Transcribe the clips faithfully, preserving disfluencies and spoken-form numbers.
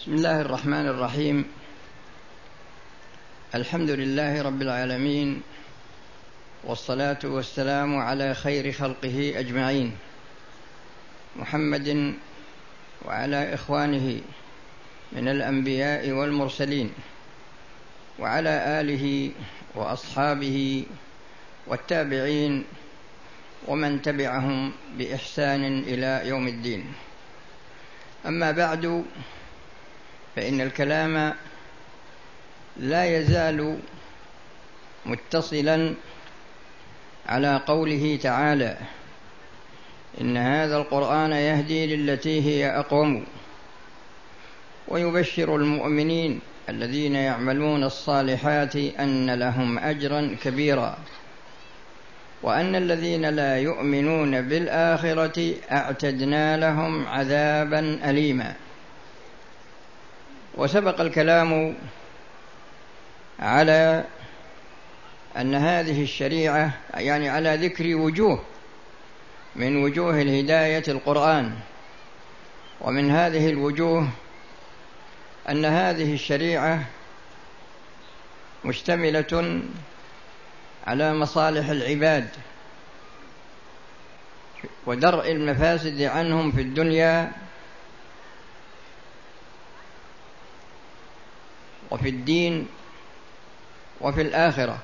بسم الله الرحمن الرحيم. الحمد لله رب العالمين، والصلاة والسلام على خير خلقه أجمعين، محمد وعلى إخوانه من الأنبياء والمرسلين، وعلى آله وأصحابه والتابعين ومن تبعهم بإحسان إلى يوم الدين. أما بعد، فإن الكلام لا يزال متصلا على قوله تعالى: إن هذا القرآن يهدي للتي هي أقوم، ويبشر المؤمنين الذين يعملون الصالحات أن لهم أجرا كبيرا، وأن الذين لا يؤمنون بالآخرة أعتدنا لهم عذابا أليما. وسبق الكلام على أن هذه الشريعة، يعني على ذكر وجوه من وجوه الهداية القرآن، ومن هذه الوجوه أن هذه الشريعة مشتملة على مصالح العباد ودرء المفاسد عنهم في الدنيا وفي الدين وفي الآخرة.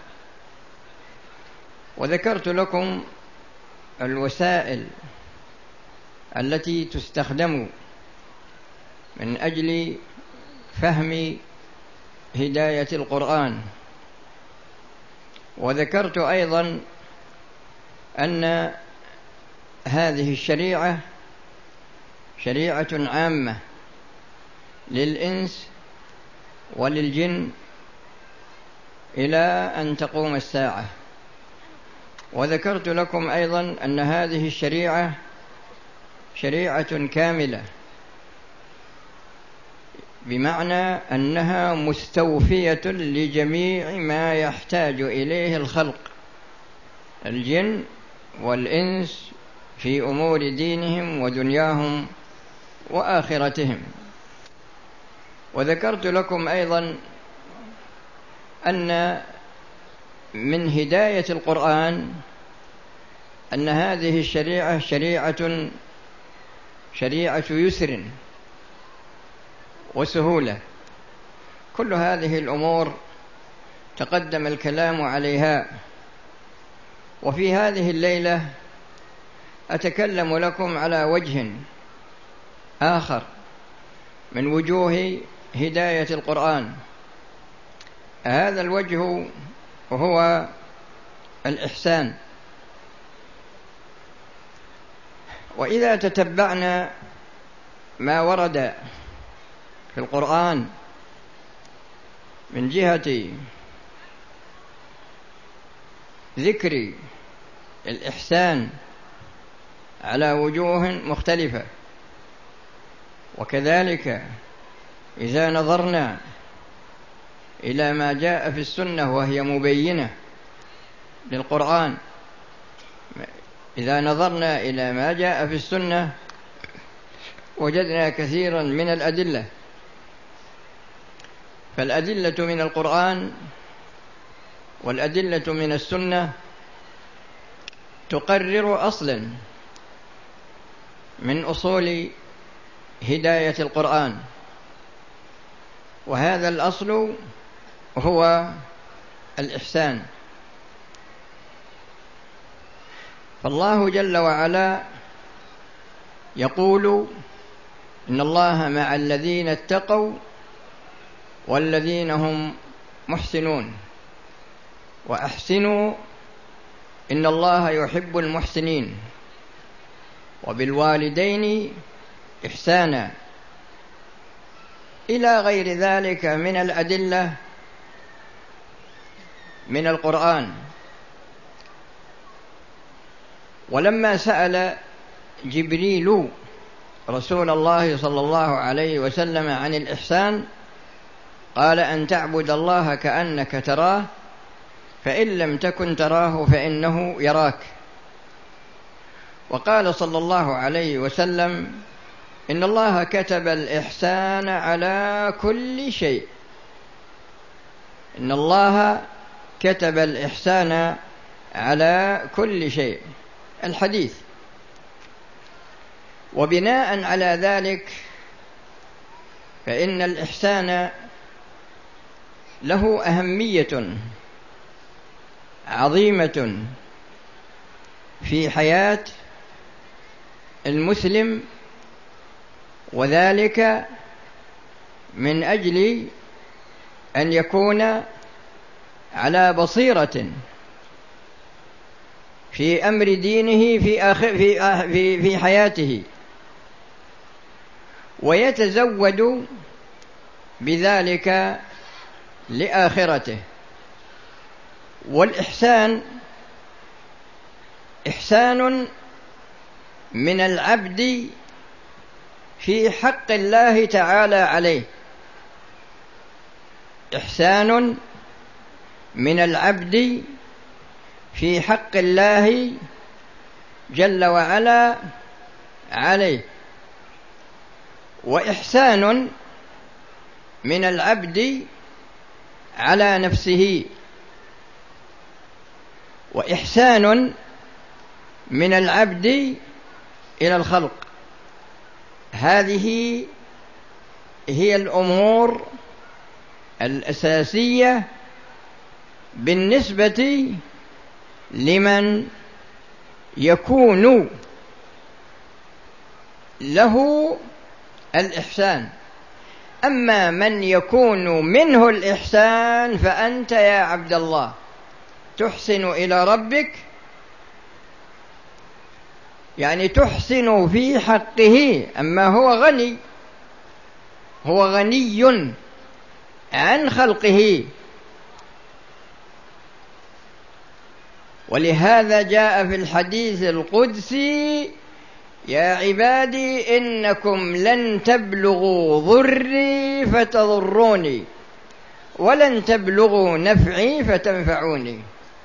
وذكرت لكم الوسائل التي تستخدم من أجل فهم هداية القرآن، وذكرت أيضا أن هذه الشريعة شريعة عامة للإنس وللجن إلى أن تقوم الساعة. وذكرت لكم أيضا أن هذه الشريعة شريعة كاملة، بمعنى أنها مستوفية لجميع ما يحتاج إليه الخلق، الجن والإنس، في أمور دينهم ودنياهم وآخرتهم. وذكرت لكم أيضا أن من هداية القرآن أن هذه الشريعة شريعة شريعة يسر وسهولة. كل هذه الأمور تقدم الكلام عليها، وفي هذه الليلة أتكلم لكم على وجه آخر من وجوه هداية القرآن. هذا الوجه هو الإحسان. وإذا تتبعنا ما ورد في القرآن من جهة ذكر الإحسان على وجوه مختلفة، وكذلك إذا نظرنا إلى ما جاء في السنة وهي مبينة للقرآن، إذا نظرنا إلى ما جاء في السنة وجدنا كثيرا من الأدلة. فالأدلة من القرآن والأدلة من السنة تقرر أصلا من أصول هداية القرآن، وهذا الأصل هو الإحسان. فالله جل وعلا يقول: إن الله مع الذين اتقوا والذين هم محسنون، وأحسنوا إن الله يحب المحسنين، وبالوالدين إحسانا، إلى غير ذلك من الأدلة من القرآن. ولما سأل جبريل رسول الله صلى الله عليه وسلم عن الإحسان قال: أن تعبد الله كأنك تراه، فإن لم تكن تراه فإنه يراك. وقال صلى الله عليه وسلم: إن الله كتب الإحسان على كل شيء. إن الله كتب الإحسان على كل شيء، الحديث. وبناء على ذلك فإن الإحسان له أهمية عظيمة في حياة المسلم، وذلك من أجل أن يكون على بصيرة في أمر دينه في آخر في في في حياته، ويتزود بذلك لآخرته. والإحسان إحسان من العبد في حق الله تعالى عليه، إحسان من العبد في حق الله جل وعلا عليه، وإحسان من العبد على نفسه، وإحسان من العبد إلى الخلق. هذه هي الأمور الأساسية بالنسبة لمن يكون له الإحسان. أما من يكون منه الإحسان فأنت يا عبد الله تحسن إلى ربك، يعني تحسن في حقه. أما هو غني، هو غني عن خلقه، ولهذا جاء في الحديث القدسي: يا عبادي إنكم لن تبلغوا ضري فتضروني ولن تبلغوا نفعي فتنفعوني.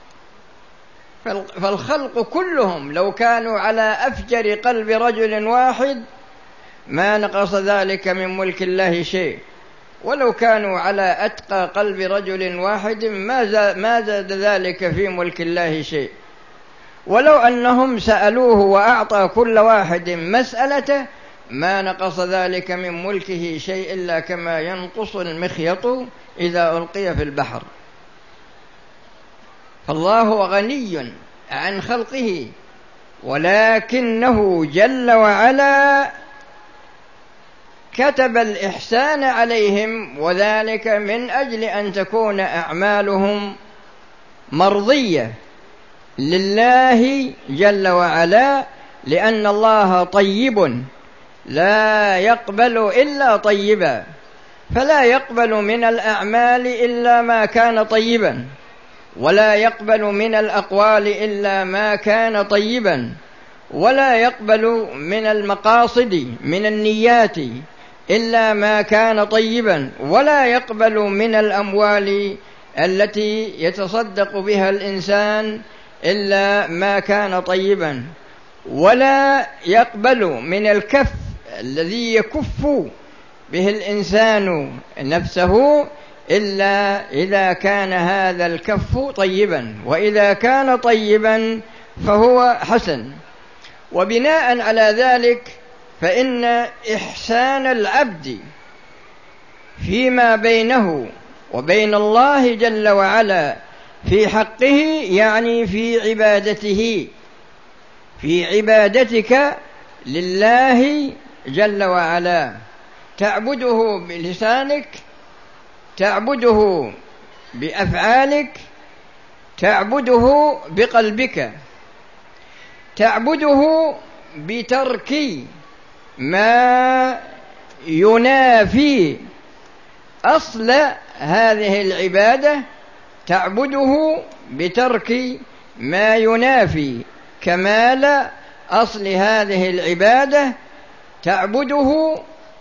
فالخلق كلهم لو كانوا على أفجر قلب رجل واحد ما نقص ذلك من ملك الله شيء، ولو كانوا على أتقى قلب رجل واحد ما زاد ذلك في ملك الله شيء، ولو أنهم سألوه وأعطى كل واحد مسألته ما نقص ذلك من ملكه شيء إلا كما ينقص المخيط إذا ألقي في البحر. فالله غني عن خلقه، ولكنه جل وعلا كتب الإحسان عليهم، وذلك من أجل أن تكون أعمالهم مرضية لله جل وعلا، لأن الله طيب لا يقبل إلا طيبا، فلا يقبل من الأعمال إلا ما كان طيبا، ولا يقبل من الأقوال إلا ما كان طيبا، ولا يقبل من المقاصد من النيات إلا ما كان طيبا، ولا يقبل من الأموال التي يتصدق بها الإنسان إلا ما كان طيبا، ولا يقبل من الكف الذي يكف به الإنسان نفسه إلا إذا كان هذا الكف طيبا، وإذا كان طيبا فهو حسن. وبناء على ذلك فإن إحسان العبد فيما بينه وبين الله جل وعلا في حقه يعني في عبادته، في عبادتك لله جل وعلا، تعبده بلسانك، تعبده بأفعالك، تعبده بقلبك، تعبده بترك ما ينافي أصل هذه العبادة، تعبده بترك ما ينافي كمال أصل هذه العبادة، تعبده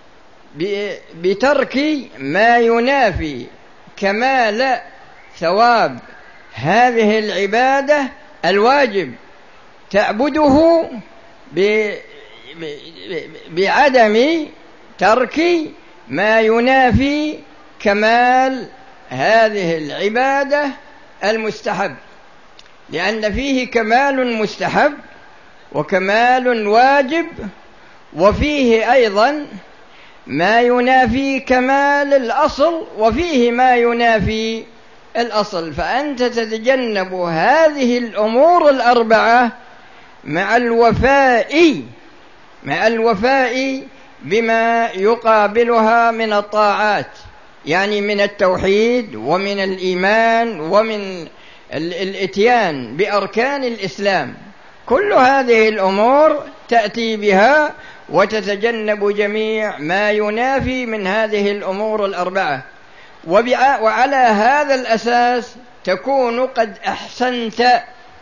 بترك ما ينافي كمال ثواب هذه العبادة الواجب، تعبده بعدم ترك ما ينافي كمال هذه العبادة المستحب، لأن فيه كمال مستحب وكمال واجب، وفيه أيضا ما ينافي كمال الأصل، وفيه ما ينافي الأصل. فأنت تتجنب هذه الأمور الأربعة مع الوفاء مع الوفاء بما يقابلها من الطاعات، يعني من التوحيد ومن الإيمان ومن الإتيان بأركان الإسلام. كل هذه الأمور تأتي بها وتتجنب جميع ما ينافي من هذه الأمور الأربعة، وعلى هذا الأساس تكون قد أحسنت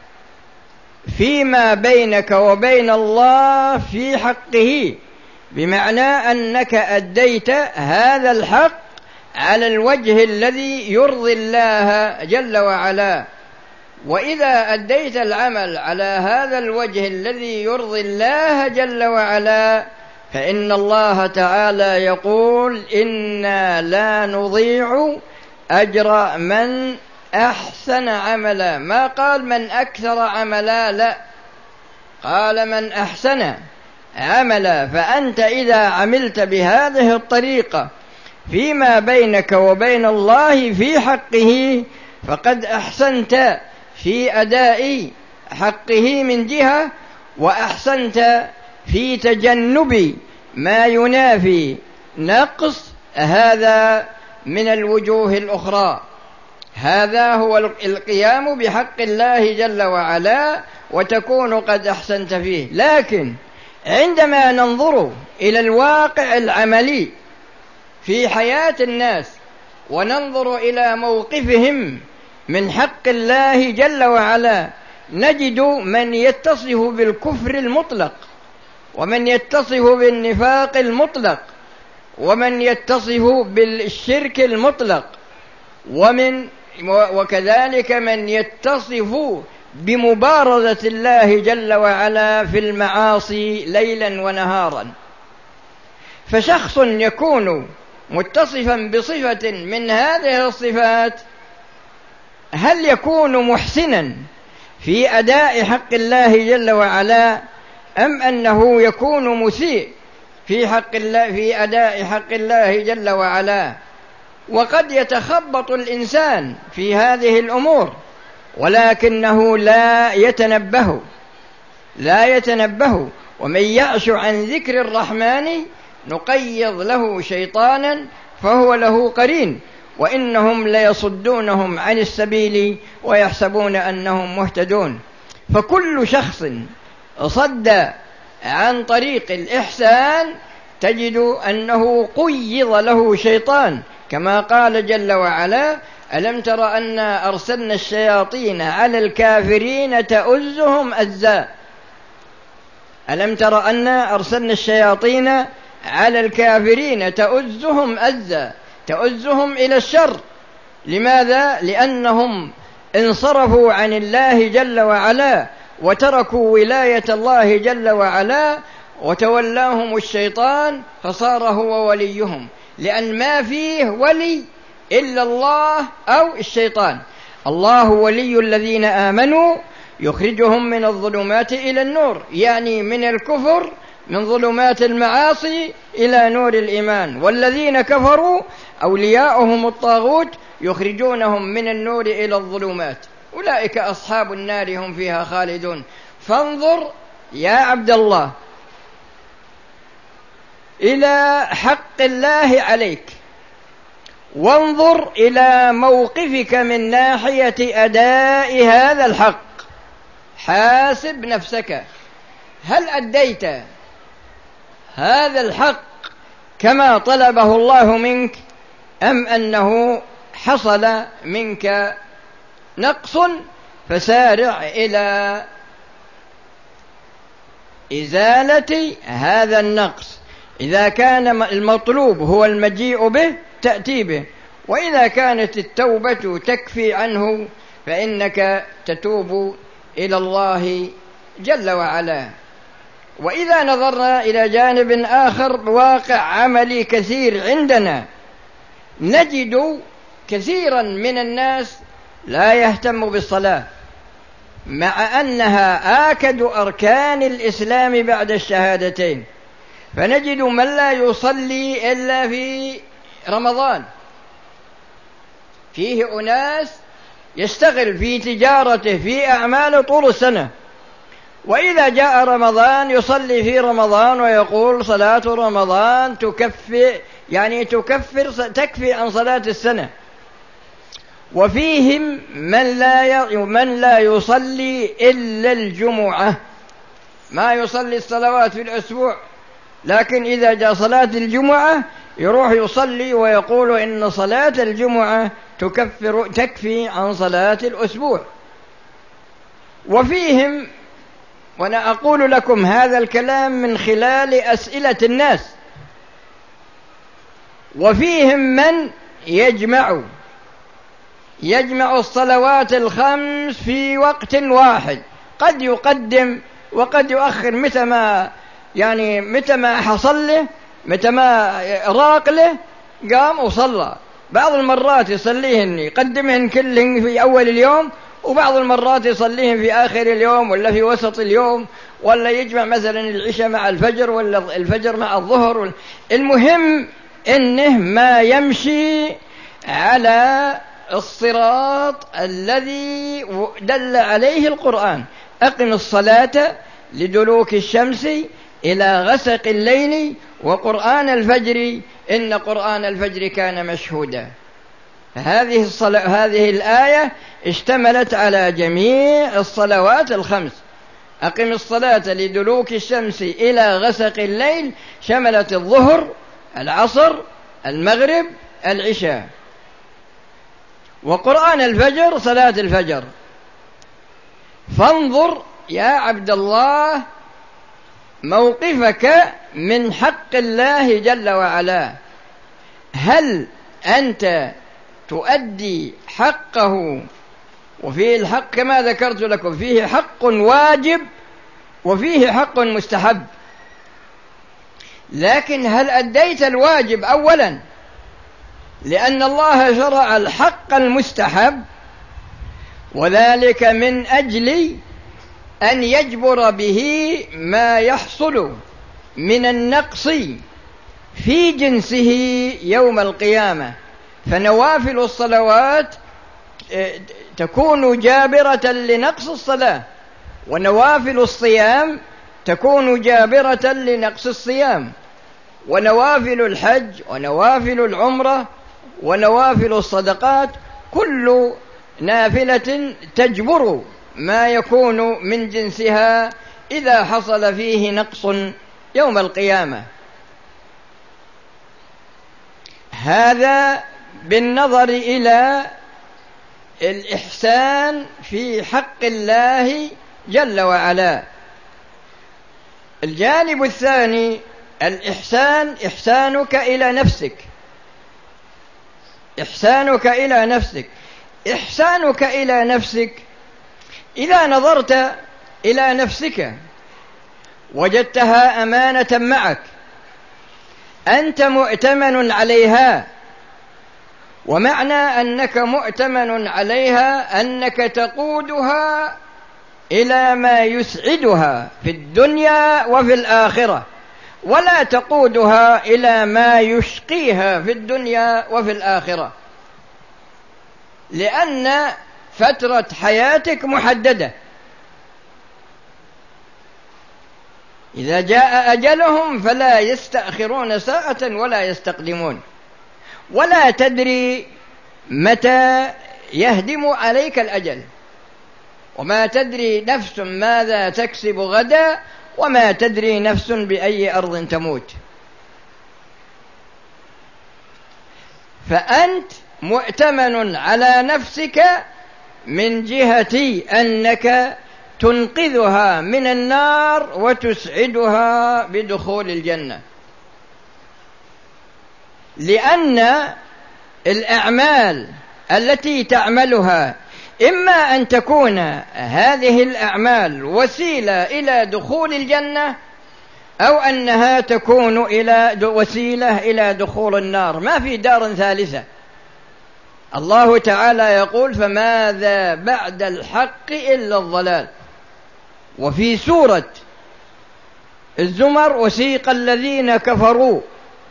فيما بينك وبين الله في حقه، بمعنى أنك أديت هذا الحق على الوجه الذي يرضي الله جل وعلا. وإذا أديت العمل على هذا الوجه الذي يرضي الله جل وعلا، فإن الله تعالى يقول: إنا لا نضيع أجر من أحسن عملا. ما قال من أكثر عملا، لا، قال من أحسن عملا. فأنت إذا عملت بهذه الطريقة فيما بينك وبين الله في حقه فقد أحسنت في أداء حقه من جهة، وأحسنت في تجنب ما ينافي نقص هذا من الوجوه الأخرى. هذا هو القيام بحق الله جل وعلا، وتكون قد أحسنت فيه. لكن عندما ننظر إلى الواقع العملي في حياة الناس وننظر إلى موقفهم من حق الله جل وعلا، نجد من يتصف بالكفر المطلق، ومن يتصف بالنفاق المطلق، ومن يتصف بالشرك المطلق، ومن وكذلك من يتصف بمبارزة الله جل وعلا في المعاصي ليلا ونهارا. فشخص يكون متصفا بصفة من هذه الصفات، هل يكون محسنا في أداء حق الله جل وعلا، أم أنه يكون مسيء في حق الله في أداء حق الله جل وعلا؟ وقد يتخبط الإنسان في هذه الأمور ولكنه لا يتنبه لا يتنبه ومن يعش عن ذكر الرحمن نقيض له شيطانا فهو له قرين وإنهم ليصدونهم عن السبيل ويحسبون أنهم مهتدون. فكل شخص صد عن طريق الإحسان تجد أنه قيض له شيطان، كما قال جل وعلا: ألم تر أنا أرسلنا الشياطين على الكافرين تؤزهم أزا. ألم تر أنا أرسلنا الشياطين على الكافرين تؤزهم أزا، تؤزهم إلى الشر. لماذا؟ لأنهم انصرفوا عن الله جل وعلا وتركوا ولاية الله جل وعلا وتولاهم الشيطان فصار هو وليهم، لأن ما فيه ولي إلا الله أو الشيطان. الله ولي الذين آمنوا يخرجهم من الظلمات إلى النور، يعني من الكفر من ظلمات المعاصي إلى نور الإيمان. والذين كفروا أولياؤهم الطاغوت يخرجونهم من النور إلى الظلمات، أولئك أصحاب النار هم فيها خالدون. فانظر يا عبد الله إلى حق الله عليك، وانظر إلى موقفك من ناحية أداء هذا الحق. حاسب نفسك، هل أديت هذا الحق كما طلبه الله منك، أم أنه حصل منك نقص فسارع إلى إزالة هذا النقص. إذا كان المطلوب هو المجيء به تأتي به، وإذا كانت التوبة تكفي عنه فإنك تتوب إلى الله جل وعلا. وإذا نظرنا إلى جانب آخر واقع عملي كثير عندنا، نجد كثيرا من الناس لا يهتم بالصلاة، مع أنها آكد أركان الإسلام بعد الشهادتين. فنجد من لا يصلي إلا في رمضان. فيه أناس يشتغل في تجارته في أعمال طول السنة، وإذا جاء رمضان يصلي في رمضان ويقول صلاة رمضان تكفي، يعني تكفر تكفي عن صلاة السنة. وفيهم من لا من لا يصلي إلا الجمعة، ما يصلي الصلوات في الأسبوع، لكن إذا جاء صلاة الجمعة يروح يصلي ويقول إن صلاة الجمعة تكفر تكفي عن صلاة الأسبوع. وفيهم، وأنا أقول لكم هذا الكلام من خلال أسئلة الناس، وفيهم من يجمع يجمع الصلوات الخمس في وقت واحد، قد يقدم وقد يؤخر متى ما يعني متى ما حصل له، متى ما راق له قام وصلى. بعض المرات يصليهن يقدمهن كلهن في أول اليوم، وبعض المرات يصليهن في آخر اليوم ولا في وسط اليوم، ولا يجمع مثلا العشاء مع الفجر ولا الفجر مع الظهر. المهم إنه ما يمشي على الصراط الذي دل عليه القرآن. أقم الصلاة لدلوك الشمس إلى غسق الليل وقرآن الفجر إن قرآن الفجر كان مشهودا. هذه الصلاة هذه الآية اشتملت على جميع الصلوات الخمس. أقم الصلاة لدلوك الشمس إلى غسق الليل شملت الظهر، العصر، المغرب، العشاء. وقرآن الفجر صلاة الفجر. فانظر يا عبد الله موقفك من حق الله جل وعلا، هل أنت تؤدي حقه؟ وفيه الحق كما ذكرت لكم، فيه حق واجب وفيه حق مستحب، لكن هل أديت الواجب أولا؟ لأن الله شرع الحق المستحب، وذلك من أجل أن يجبر به ما يحصل من النقص في جنسه يوم القيامة. فنوافل الصلوات تكون جابرة لنقص الصلاة، ونوافل الصيام تكون جابرة لنقص الصيام، ونوافل الحج ونوافل العمرة ونوافل الصدقات كل نافلة تجبر ما يكون من جنسها إذا حصل فيه نقص يوم القيامة. هذا بالنظر إلى الإحسان في حق الله جل وعلا. الجانب الثاني الإحسان، إحسانك إلى نفسك. إحسانك إلى نفسك إحسانك إلى نفسك إذا نظرت إلى نفسك وجدتها أمانة معك، أنت مؤتمن عليها، ومعنى أنك مؤتمن عليها أنك تقودها إلى ما يسعدها في الدنيا وفي الآخرة، ولا تقودها إلى ما يشقيها في الدنيا وفي الآخرة، لأن فترة حياتك محددة. إذا جاء أجلهم فلا يستأخرون ساعة ولا يستقدمون، ولا تدري متى يهدم عليك الأجل، وما تدري نفس ماذا تكسب غدا، وما تدري نفس بأي أرض تموت. فأنت مؤتمن على نفسك من جهة أنك تنقذها من النار وتسعدها بدخول الجنة، لأن الأعمال التي تعملها إما أن تكون هذه الأعمال وسيلة إلى دخول الجنة، أو أنها تكون إلى وسيلة إلى دخول النار، ما في دار ثالثة. الله تعالى يقول: فماذا بعد الحق إلا الضلال. وفي سورة الزمر: وسيق الذين كفروا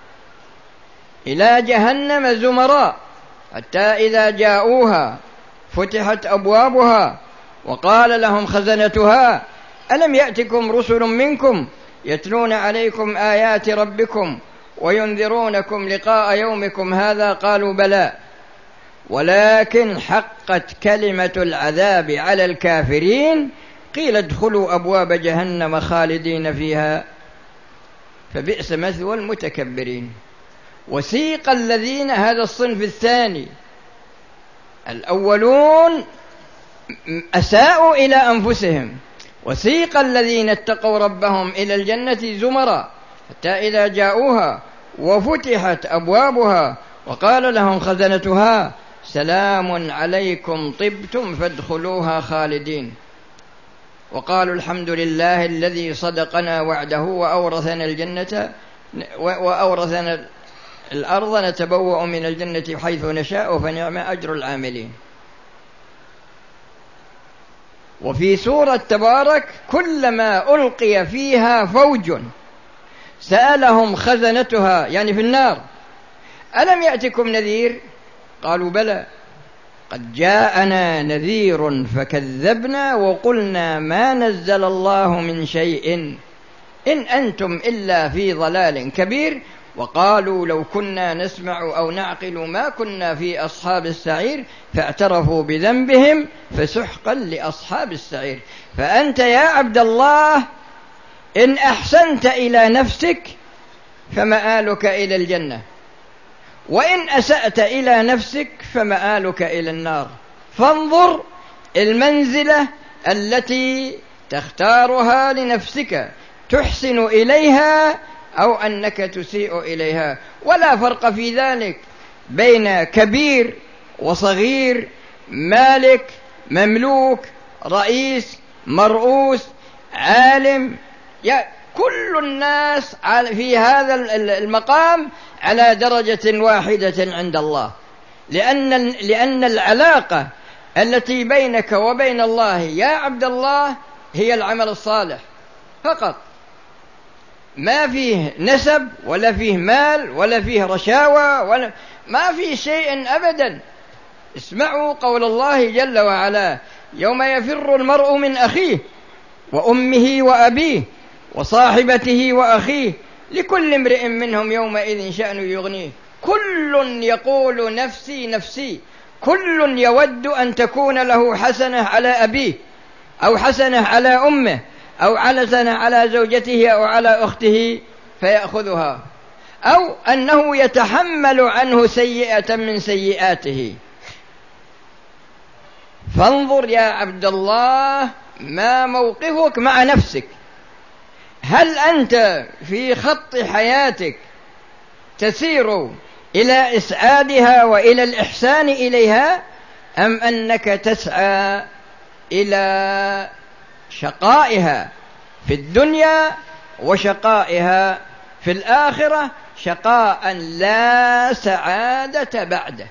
إلى جهنم زمرا حتى إذا جاءوها فتحت أبوابها وقال لهم خزنتها ألم يأتكم رسل منكم يتلون عليكم آيات ربكم وينذرونكم لقاء يومكم هذا قالوا بلى ولكن حقت كلمة العذاب على الكافرين قيل ادخلوا أبواب جهنم خالدين فيها فبئس مثوى المتكبرين. وسيق الذين، هذا الصنف الثاني، الأولون أساءوا إلى أنفسهم. وسيق الذين اتقوا ربهم إلى الجنة زمرا حتى إذا جاءوها وفتحت أبوابها وقال لهم خزنتها سلام عليكم طبتم فادخلوها خالدين وقالوا الحمد لله الذي صدقنا وعده وأورثنا الجنة وأورثنا الأرض نتبوأ من الجنة حيث نشاء فنعم أجر العاملين. وفي سورة تبارك: كلما ألقي فيها فوج سألهم خزنتها، يعني في النار، ألم يأتكم نذير؟ قالوا بلى قد جاءنا نذير فكذبنا وقلنا ما نزل الله من شيء إن أنتم إلا في ضلال كبير وقالوا لو كنا نسمع أو نعقل ما كنا في أصحاب السعير فاعترفوا بذنبهم فسحقا لأصحاب السعير. فأنت يا عبد الله إن أحسنت إلى نفسك فمآلك إلى الجنة، وإن أسأت إلى نفسك فمآلك إلى النار. فانظر المنزلة التي تختارها لنفسك، تحسن إليها أو أنك تسيء إليها. ولا فرق في ذلك بين كبير وصغير، مالك مملوك، رئيس مرؤوس، عالم، كل الناس في هذا المقام على درجة واحدة عند الله، لأن لأن العلاقة التي بينك وبين الله يا عبد الله هي العمل الصالح فقط، ما فيه نسب ولا فيه مال ولا فيه رشاوى ولا ما فيه شيء أبدا. اسمعوا قول الله جل وعلا: يوم يفر المرء من أخيه وأمه وأبيه وصاحبته وأخيه لكل امرئ منهم يومئذ شأن يغنيه كل يقول نفسي نفسي كل يود أن تكون له حسنة على أبيه أو حسنة على أمه أو حسنة على زوجته أو على أخته فيأخذها، أو أنه يتحمل عنه سيئة من سيئاته. فانظر يا عبد الله ما موقفك مع نفسك، هل أنت في خط حياتك تسير إلى إسعادها وإلى الإحسان إليها، أم أنك تسعى إلى شقائها في الدنيا وشقائها في الآخرة، شقاء لا سعادة بعده،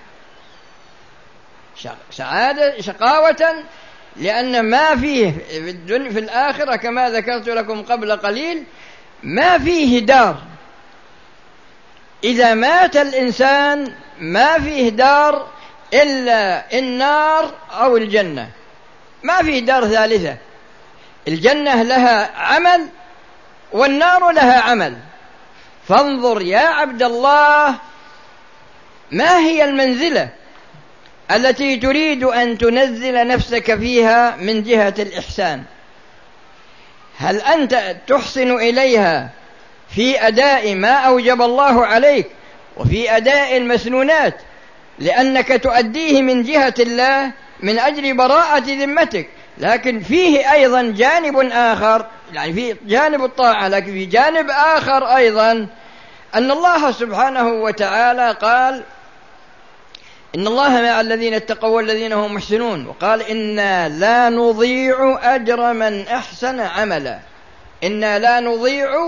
سعادة شقاوة، لأن ما فيه في, الدنيا في الآخرة كما ذكرت لكم قبل قليل ما فيه دار. إذا مات الإنسان ما فيه دار إلا النار أو الجنة، ما فيه دار ثالثة. الجنة لها عمل والنار لها عمل. فانظر يا عبد الله ما هي المنزلة التي تريد أن تنزل نفسك فيها من جهة الإحسان؟ هل أنت تحسن إليها في أداء ما أوجب الله عليك وفي أداء المسنونات لأنك تؤديه من جهة الله من أجل براءة ذمتك، لكن فيه أيضا جانب آخر، يعني في جانب الطاعة لكن في جانب آخر أيضا أن الله سبحانه وتعالى قال إن الله مع الذين اتقوا والذين هم محسنون، وقال إنا لا نضيع أجر من أحسن عملا. إنا لا نضيع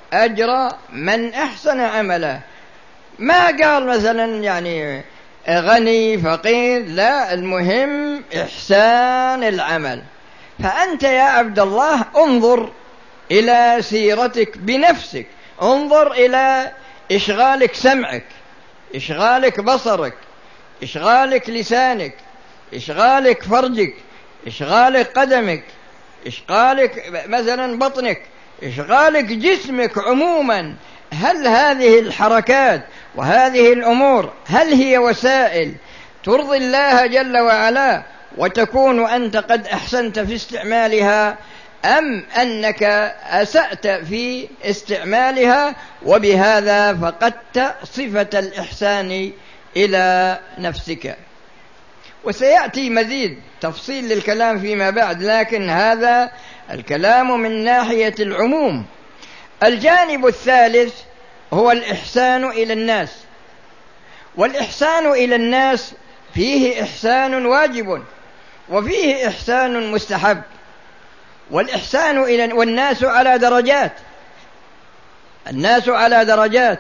أجر من أحسن عمله. ما قال مثلا يعني غني فقير، لا، المهم إحسان العمل. فأنت يا عبد الله انظر إلى سيرتك بنفسك، انظر إلى إشغالك سمعك، إشغالك بصرك، إشغالك لسانك، إشغالك فرجك، إشغالك قدمك، إشغالك مثلا بطنك، إشغالك جسمك عموما. هل هذه الحركات وهذه الأمور هل هي وسائل ترضي الله جل وعلا وتكون أنت قد أحسنت في استعمالها، أم أنك أسأت في استعمالها وبهذا فقدت صفة الإحسان إلى نفسك؟ وسيأتي مزيد تفصيل للكلام فيما بعد، لكن هذا الكلام من ناحية العموم. الجانب الثالث هو الإحسان إلى الناس. والإحسان إلى الناس فيه إحسان واجب وفيه إحسان مستحب. والإحسان إلى والناس على درجات، الناس على درجات.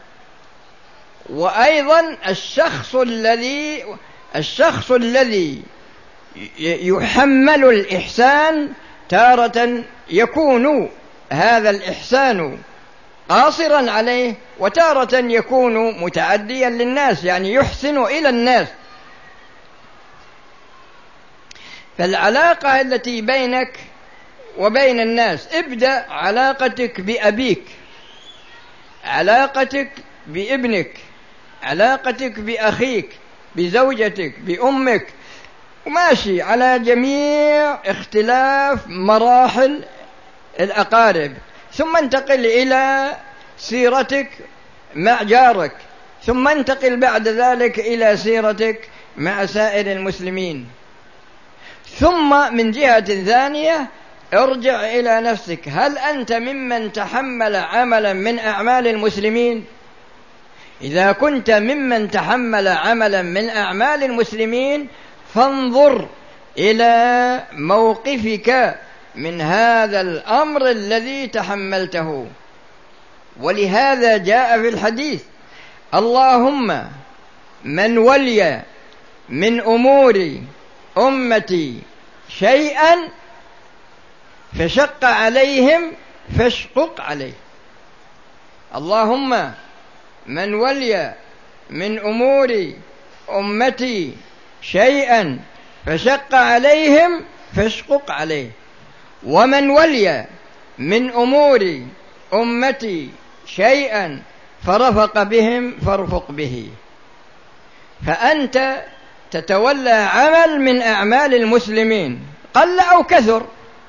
وأيضا الشخص الذي الشخص الذي يحمل الإحسان تارة يكون هذا الإحسان قاصرا عليه، وتارة يكون متعديا للناس، يعني يحسن إلى الناس. فالعلاقة التي بينك وبين الناس، ابدأ علاقتك بأبيك، علاقتك بابنك، علاقتك بأخيك، بزوجتك، بأمك، وماشي على جميع اختلاف مراحل الأقارب، ثم انتقل إلى سيرتك مع جارك، ثم انتقل بعد ذلك إلى سيرتك مع سائر المسلمين. ثم من جهة ثانية ارجع إلى نفسك، هل أنت ممن تحمل عملا من أعمال المسلمين؟ إذا كنت ممن تحمل عملا من أعمال المسلمين فانظر إلى موقفك من هذا الأمر الذي تحملته. ولهذا جاء في الحديث: اللهم من ولي من أمور أمتي شيئا فشق عليهم فاشقق عليه. اللهم من ولي من أمور أمتي شيئا فشق عليهم فاشقق عليه، ومن ولي من أمور أمتي شيئا فرفق بهم فارفق به. فأنت تتولى عمل من أعمال المسلمين قل أو كثر،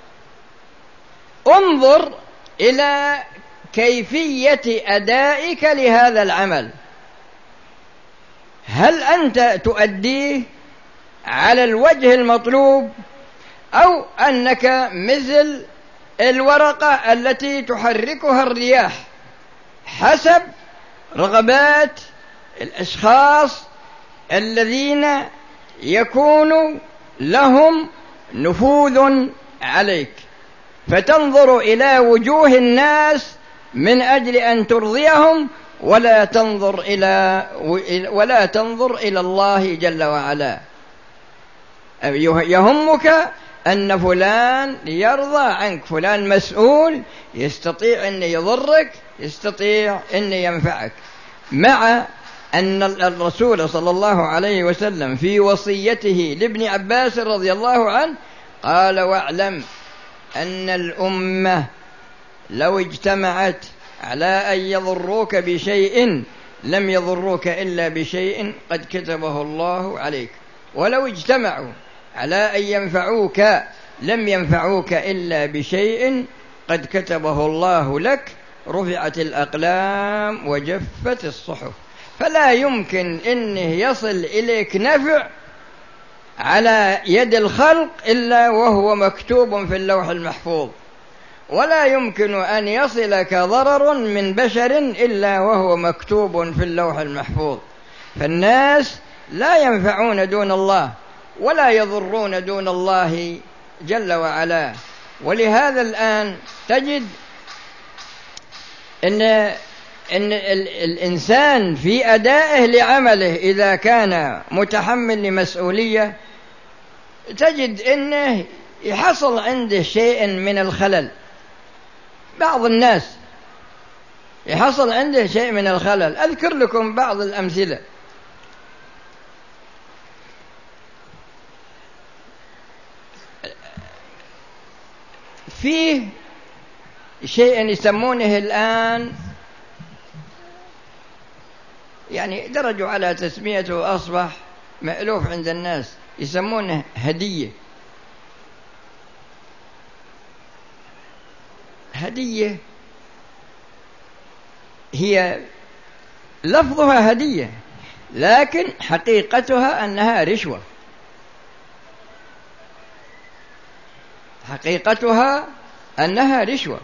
انظر إلى كيفية أدائك لهذا العمل، هل أنت تؤديه على الوجه المطلوب، أو أنك مثل الورقة التي تحركها الرياح حسب رغبات الأشخاص الذين يكون لهم نفوذ عليك، فتنظر إلى وجوه الناس من أجل أن ترضيهم، ولا تنظر إلى ولا تنظر إلى الله جل وعلا. يهمك أن فلان يرضى عنك، فلان مسؤول، يستطيع أن يضرك، يستطيع أن ينفعك. مع أن الرسول صلى الله عليه وسلم في وصيته لابن عباس رضي الله عنه قال: واعلم أن الأمة لو اجتمعت على أن يضروك بشيء لم يضروك إلا بشيء قد كتبه الله عليك، ولو اجتمعوا على أن ينفعوك لم ينفعوك إلا بشيء قد كتبه الله لك، رفعت الأقلام وجفت الصحف. فلا يمكن أنه يصل إليك نفع على يد الخلق إلا وهو مكتوب في اللوح المحفوظ، ولا يمكن أن يصلك ضرر من بشر إلا وهو مكتوب في اللوح المحفوظ. فالناس لا ينفعون دون الله ولا يضرون دون الله جل وعلا. ولهذا الآن تجد إن إن الإنسان في أدائه لعمله إذا كان متحمل لمسؤولية تجد أنه يحصل عنده شيء من الخلل. بعض الناس يحصل عنده شيء من الخلل. أذكر لكم بعض الأمثلة. فيه شيء يسمونه الآن، يعني درجوا على تسميته وأصبح مألوف عند الناس، يسمونه هدية. هدية هي لفظها هدية لكن حقيقتها أنها رشوة. حقيقتها أنها رشوة.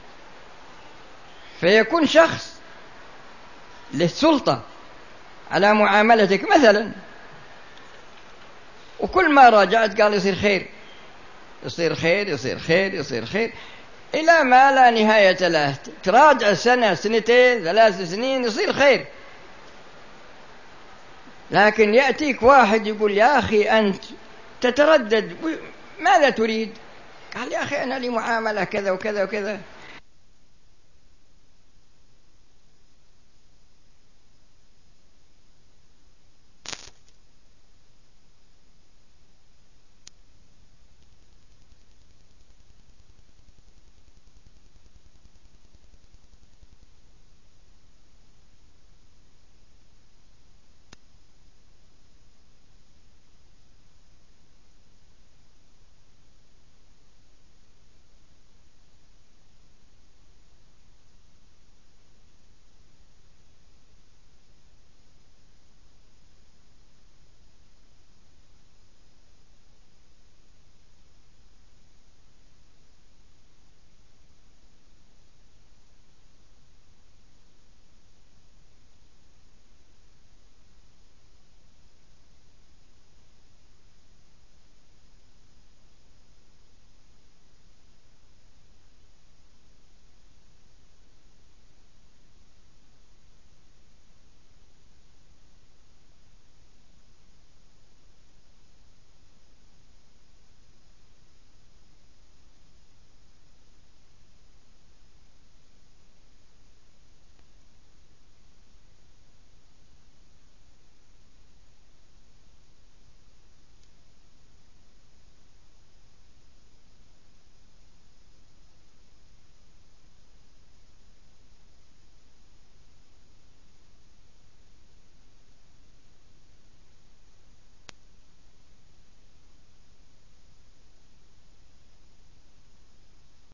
فيكون شخص له سلطة على معاملتك مثلا، وكل ما راجعت قال يصير خير يصير خير يصير خير يصير خير إلى ما لا نهاية له. تراجع سنة سنتين ثلاث سنين يصير خير. لكن يأتيك واحد يقول يا أخي أنت تتردد، ماذا تريد؟ قال يا أخي أنا لي معاملة كذا وكذا وكذا.